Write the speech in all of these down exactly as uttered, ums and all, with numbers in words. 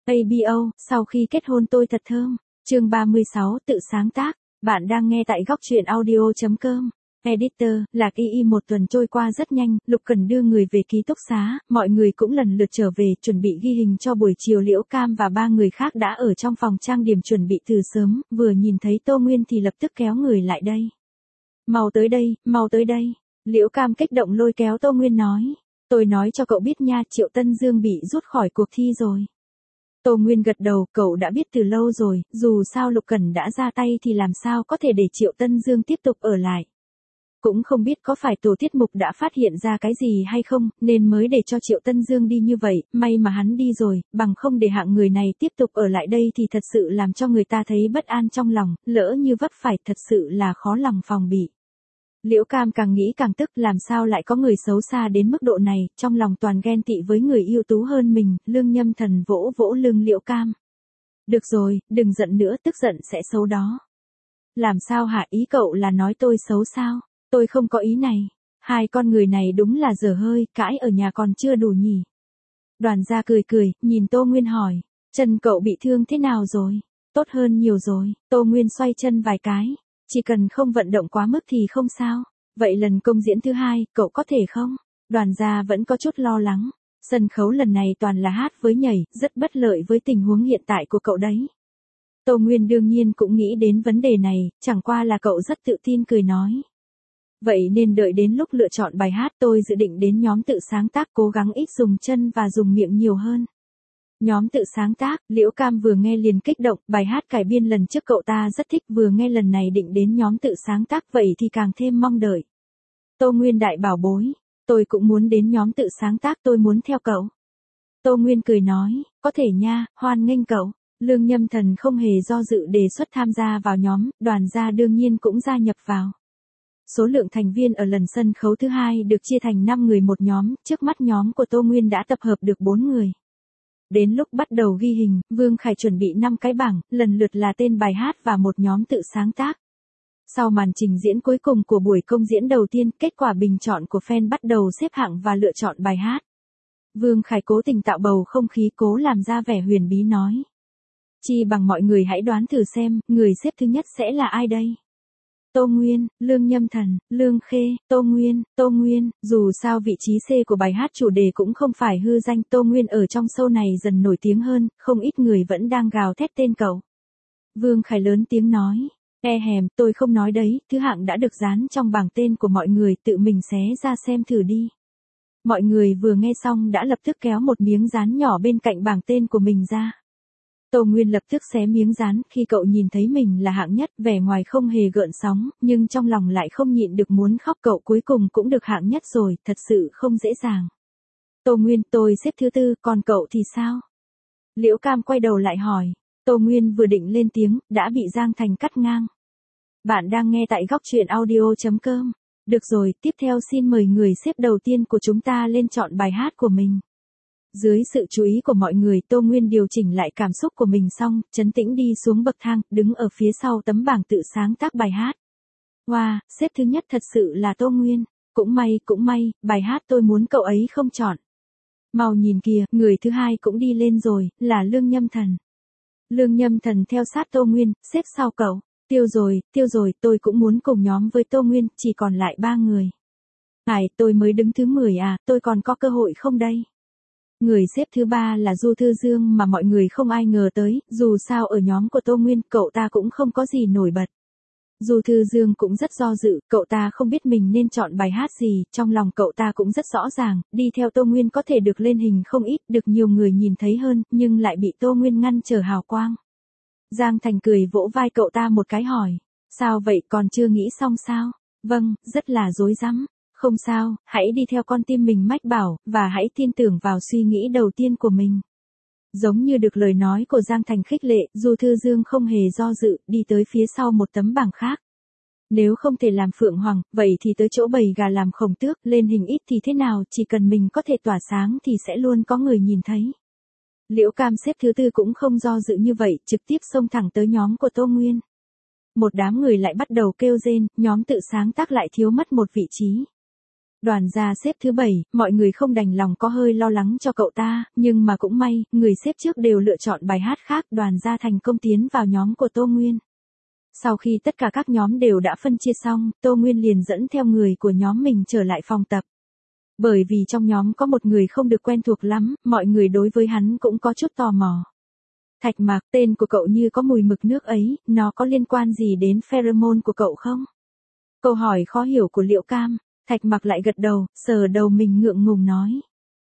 a bê o, sau khi kết hôn tôi thật thơm. Chương ba mươi sáu, tự sáng tác. Bạn đang nghe tại góc truyện audio chấm com. Editor, Lạc Y Y. Một tuần trôi qua rất nhanh, Lục Cần đưa người về ký túc xá, mọi người cũng lần lượt trở về, chuẩn bị ghi hình cho buổi chiều. Liễu Cam và ba người khác đã ở trong phòng trang điểm chuẩn bị từ sớm, vừa nhìn thấy Tô Nguyên thì lập tức kéo người lại đây. Mau tới đây, mau tới đây. Liễu Cam kích động lôi kéo Tô Nguyên nói. Tôi nói cho cậu biết nha, Triệu Tân Dương bị rút khỏi cuộc thi rồi. Tô Nguyên gật đầu, cậu đã biết từ lâu rồi, dù sao Lục Cẩn đã ra tay thì làm sao có thể để Triệu Tân Dương tiếp tục ở lại. Cũng không biết có phải tổ tiết mục đã phát hiện ra cái gì hay không, nên mới để cho Triệu Tân Dương đi như vậy, may mà hắn đi rồi, bằng không để hạng người này tiếp tục ở lại đây thì thật sự làm cho người ta thấy bất an trong lòng, lỡ như vấp phải thật sự là khó lòng phòng bị. Liễu Cam càng nghĩ càng tức, làm sao lại có người xấu xa đến mức độ này, trong lòng toàn ghen tị với người ưu tú hơn mình. Lương Nhâm Thần vỗ vỗ lưng Liễu Cam. Được rồi, đừng giận nữa, tức giận sẽ xấu đó. Làm sao hả, ý cậu là nói tôi xấu sao? Tôi không có ý này. Hai con người này đúng là dở hơi, cãi ở nhà còn chưa đủ nhỉ. Đoàn gia cười cười, nhìn Tô Nguyên hỏi. Chân cậu bị thương thế nào rồi? Tốt hơn nhiều rồi. Tô Nguyên xoay chân vài cái. Chỉ cần không vận động quá mức thì không sao. Vậy lần công diễn thứ hai, cậu có thể không? Đoàn gia vẫn có chút lo lắng. Sân khấu lần này toàn là hát với nhảy, rất bất lợi với tình huống hiện tại của cậu đấy. Tô Nguyên đương nhiên cũng nghĩ đến vấn đề này, chẳng qua là cậu rất tự tin cười nói. Vậy nên đợi đến lúc lựa chọn bài hát tôi dự định đến nhóm tự sáng tác, cố gắng ít dùng chân và dùng miệng nhiều hơn. Nhóm tự sáng tác, Liễu Cam vừa nghe liền kích động, bài hát cải biên lần trước cậu ta rất thích, vừa nghe lần này định đến nhóm tự sáng tác vậy thì càng thêm mong đợi. Tô Nguyên đại bảo bối, tôi cũng muốn đến nhóm tự sáng tác, tôi muốn theo cậu. Tô Nguyên cười nói, có thể nha, hoan nghênh cậu. Lương Nhâm Thần không hề do dự đề xuất tham gia vào nhóm, đoàn gia đương nhiên cũng gia nhập vào. Số lượng thành viên ở lần sân khấu thứ hai được chia thành năm người một nhóm, trước mắt nhóm của Tô Nguyên đã tập hợp được bốn người. Đến lúc bắt đầu ghi hình, Vương Khải chuẩn bị năm cái bảng, lần lượt là tên bài hát và một nhóm tự sáng tác. Sau màn trình diễn cuối cùng của buổi công diễn đầu tiên, kết quả bình chọn của fan bắt đầu xếp hạng và lựa chọn bài hát. Vương Khải cố tình tạo bầu không khí, cố làm ra vẻ huyền bí nói. Chi bằng mọi người hãy đoán thử xem, người xếp thứ nhất sẽ là ai đây? Tô Nguyên, Lương Nhâm Thần, Lương Khê, Tô Nguyên, Tô Nguyên, dù sao vị trí C của bài hát chủ đề cũng không phải hư danh. Tô Nguyên ở trong show này dần nổi tiếng hơn, không ít người vẫn đang gào thét tên cậu. Vương Khải lớn tiếng nói, e hèm, tôi không nói đấy, thứ hạng đã được dán trong bảng tên của mọi người, tự mình xé ra xem thử đi. Mọi người vừa nghe xong đã lập tức kéo một miếng dán nhỏ bên cạnh bảng tên của mình ra. Tô Nguyên lập tức xé miếng dán, khi cậu nhìn thấy mình là hạng nhất, vẻ ngoài không hề gợn sóng, nhưng trong lòng lại không nhịn được muốn khóc, cậu cuối cùng cũng được hạng nhất rồi, thật sự không dễ dàng. Tô Nguyên, tôi xếp thứ tư, còn cậu thì sao? Liễu Cam quay đầu lại hỏi. Tô Nguyên vừa định lên tiếng, đã bị Giang Thành cắt ngang. Bạn đang nghe tại góc truyện audio chấm com. Được rồi, tiếp theo xin mời người xếp đầu tiên của chúng ta lên chọn bài hát của mình. Dưới sự chú ý của mọi người, Tô Nguyên điều chỉnh lại cảm xúc của mình xong, trấn tĩnh đi xuống bậc thang, đứng ở phía sau tấm bảng tự sáng tác bài hát. Wow, xếp thứ nhất thật sự là Tô Nguyên. Cũng may, cũng may, bài hát tôi muốn cậu ấy không chọn. Mau nhìn kìa, người thứ hai cũng đi lên rồi, là Lương Nhâm Thần. Lương Nhâm Thần theo sát Tô Nguyên, xếp sau cậu. Tiêu rồi, tiêu rồi, tôi cũng muốn cùng nhóm với Tô Nguyên, chỉ còn lại ba người. Ai, tôi mới đứng thứ mười à, tôi còn có cơ hội không đây? Người xếp thứ ba là Du Thư Dương mà mọi người không ai ngờ tới, dù sao ở nhóm của Tô Nguyên, cậu ta cũng không có gì nổi bật. Du Thư Dương cũng rất do dự, cậu ta không biết mình nên chọn bài hát gì, trong lòng cậu ta cũng rất rõ ràng, đi theo Tô Nguyên có thể được lên hình không ít, được nhiều người nhìn thấy hơn, nhưng lại bị Tô Nguyên ngăn trở hào quang. Giang Thành cười vỗ vai cậu ta một cái hỏi, sao vậy, còn chưa nghĩ xong sao? Vâng, rất là rối rắm. Không sao, hãy đi theo con tim mình mách bảo, và hãy tin tưởng vào suy nghĩ đầu tiên của mình. Giống như được lời nói của Giang Thành khích lệ, Du Thư Dương không hề do dự, đi tới phía sau một tấm bảng khác. Nếu không thể làm Phượng Hoàng, vậy thì tới chỗ bầy gà làm Khổng Tước, lên hình ít thì thế nào, chỉ cần mình có thể tỏa sáng thì sẽ luôn có người nhìn thấy. Liễu Cam xếp thứ tư cũng không do dự như vậy, trực tiếp xông thẳng tới nhóm của Tô Nguyên. Một đám người lại bắt đầu kêu rên, nhóm tự sáng tác lại thiếu mất một vị trí. Đoàn gia xếp thứ bảy, mọi người không đành lòng có hơi lo lắng cho cậu ta, nhưng mà cũng may, người xếp trước đều lựa chọn bài hát khác, đoàn gia thành công tiến vào nhóm của Tô Nguyên. Sau khi tất cả các nhóm đều đã phân chia xong, Tô Nguyên liền dẫn theo người của nhóm mình trở lại phòng tập. Bởi vì trong nhóm có một người không được quen thuộc lắm, mọi người đối với hắn cũng có chút tò mò. Thạch Mạc, tên của cậu như có mùi mực nước ấy, nó có liên quan gì đến pheromone của cậu không? Câu hỏi khó hiểu của Liễu Cam. Thạch Mạc lại gật đầu, sờ đầu mình ngượng ngùng nói.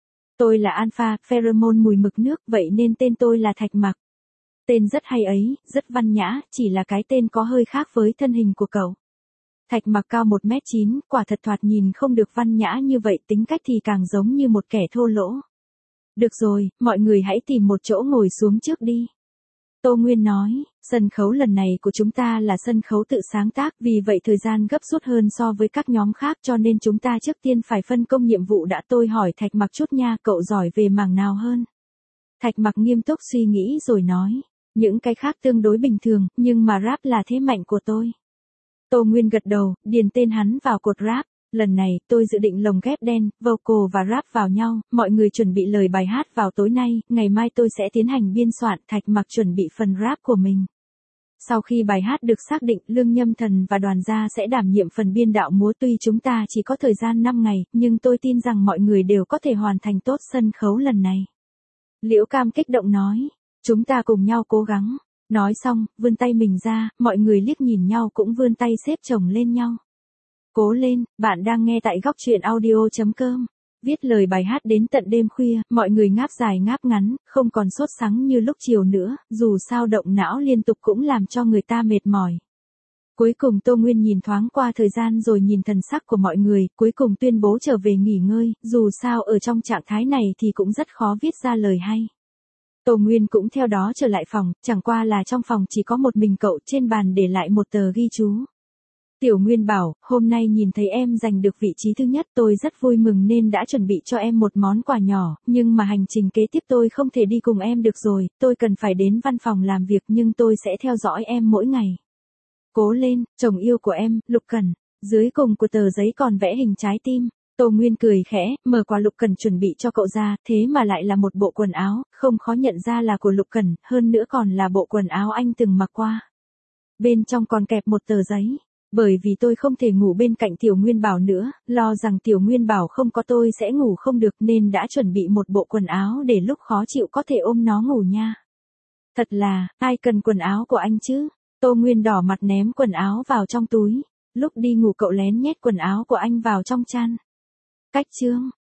Tôi là alpha, pheromone mùi mực nước, vậy nên tên tôi là Thạch Mạc. Tên rất hay ấy, rất văn nhã, chỉ là cái tên có hơi khác với thân hình của cậu. Thạch Mạc cao một mét chín, quả thật thoạt nhìn không được văn nhã như vậy, tính cách thì càng giống như một kẻ thô lỗ. Được rồi, mọi người hãy tìm một chỗ ngồi xuống trước đi. Tô Nguyên nói, sân khấu lần này của chúng ta là sân khấu tự sáng tác, vì vậy thời gian gấp rút hơn so với các nhóm khác, cho nên chúng ta trước tiên phải phân công nhiệm vụ đã. Tôi hỏi Thạch Mạc chút nha, cậu giỏi về mảng nào hơn? Thạch Mạc nghiêm túc suy nghĩ rồi nói, những cái khác tương đối bình thường, nhưng mà rap là thế mạnh của tôi. Tô Nguyên gật đầu, điền tên hắn vào cột rap. Lần này, tôi dự định lồng ghép đen, vocal và rap vào nhau, mọi người chuẩn bị lời bài hát vào tối nay, ngày mai tôi sẽ tiến hành biên soạn, Thạch Mạc chuẩn bị phần rap của mình. Sau khi bài hát được xác định, Lương Nhâm Thần và đoàn gia sẽ đảm nhiệm phần biên đạo múa. Tuy chúng ta chỉ có thời gian năm ngày, nhưng tôi tin rằng mọi người đều có thể hoàn thành tốt sân khấu lần này. Liễu Cam kích động nói, chúng ta cùng nhau cố gắng. Nói xong, vươn tay mình ra, mọi người liếc nhìn nhau cũng vươn tay xếp chồng lên nhau. Cố lên, bạn đang nghe tại góc truyện audio chấm com. Viết lời bài hát đến tận đêm khuya, mọi người ngáp dài ngáp ngắn, không còn sốt sắng như lúc chiều nữa, dù sao động não liên tục cũng làm cho người ta mệt mỏi. Cuối cùng Tô Nguyên nhìn thoáng qua thời gian rồi nhìn thần sắc của mọi người, cuối cùng tuyên bố trở về nghỉ ngơi, dù sao ở trong trạng thái này thì cũng rất khó viết ra lời hay. Tô Nguyên cũng theo đó trở lại phòng, chẳng qua là trong phòng chỉ có một mình cậu, trên bàn để lại một tờ ghi chú. Tiểu Nguyên bảo, hôm nay nhìn thấy em giành được vị trí thứ nhất, tôi rất vui mừng nên đã chuẩn bị cho em một món quà nhỏ, nhưng mà hành trình kế tiếp tôi không thể đi cùng em được rồi, tôi cần phải đến văn phòng làm việc nhưng tôi sẽ theo dõi em mỗi ngày. Cố lên, chồng yêu của em, Lục Cẩn. Dưới cùng của tờ giấy còn vẽ hình trái tim. Tô Nguyên cười khẽ, mở quà Lục Cẩn chuẩn bị cho cậu ra, thế mà lại là một bộ quần áo, không khó nhận ra là của Lục Cẩn, hơn nữa còn là bộ quần áo anh từng mặc qua. Bên trong còn kẹp một tờ giấy. Bởi vì tôi không thể ngủ bên cạnh Tiểu Nguyên Bảo nữa, lo rằng Tiểu Nguyên Bảo không có tôi sẽ ngủ không được nên đã chuẩn bị một bộ quần áo để lúc khó chịu có thể ôm nó ngủ nha. Thật là, ai cần quần áo của anh chứ? Tô Nguyên đỏ mặt ném quần áo vào trong túi. Lúc đi ngủ cậu lén nhét quần áo của anh vào trong chăn. Cách chương.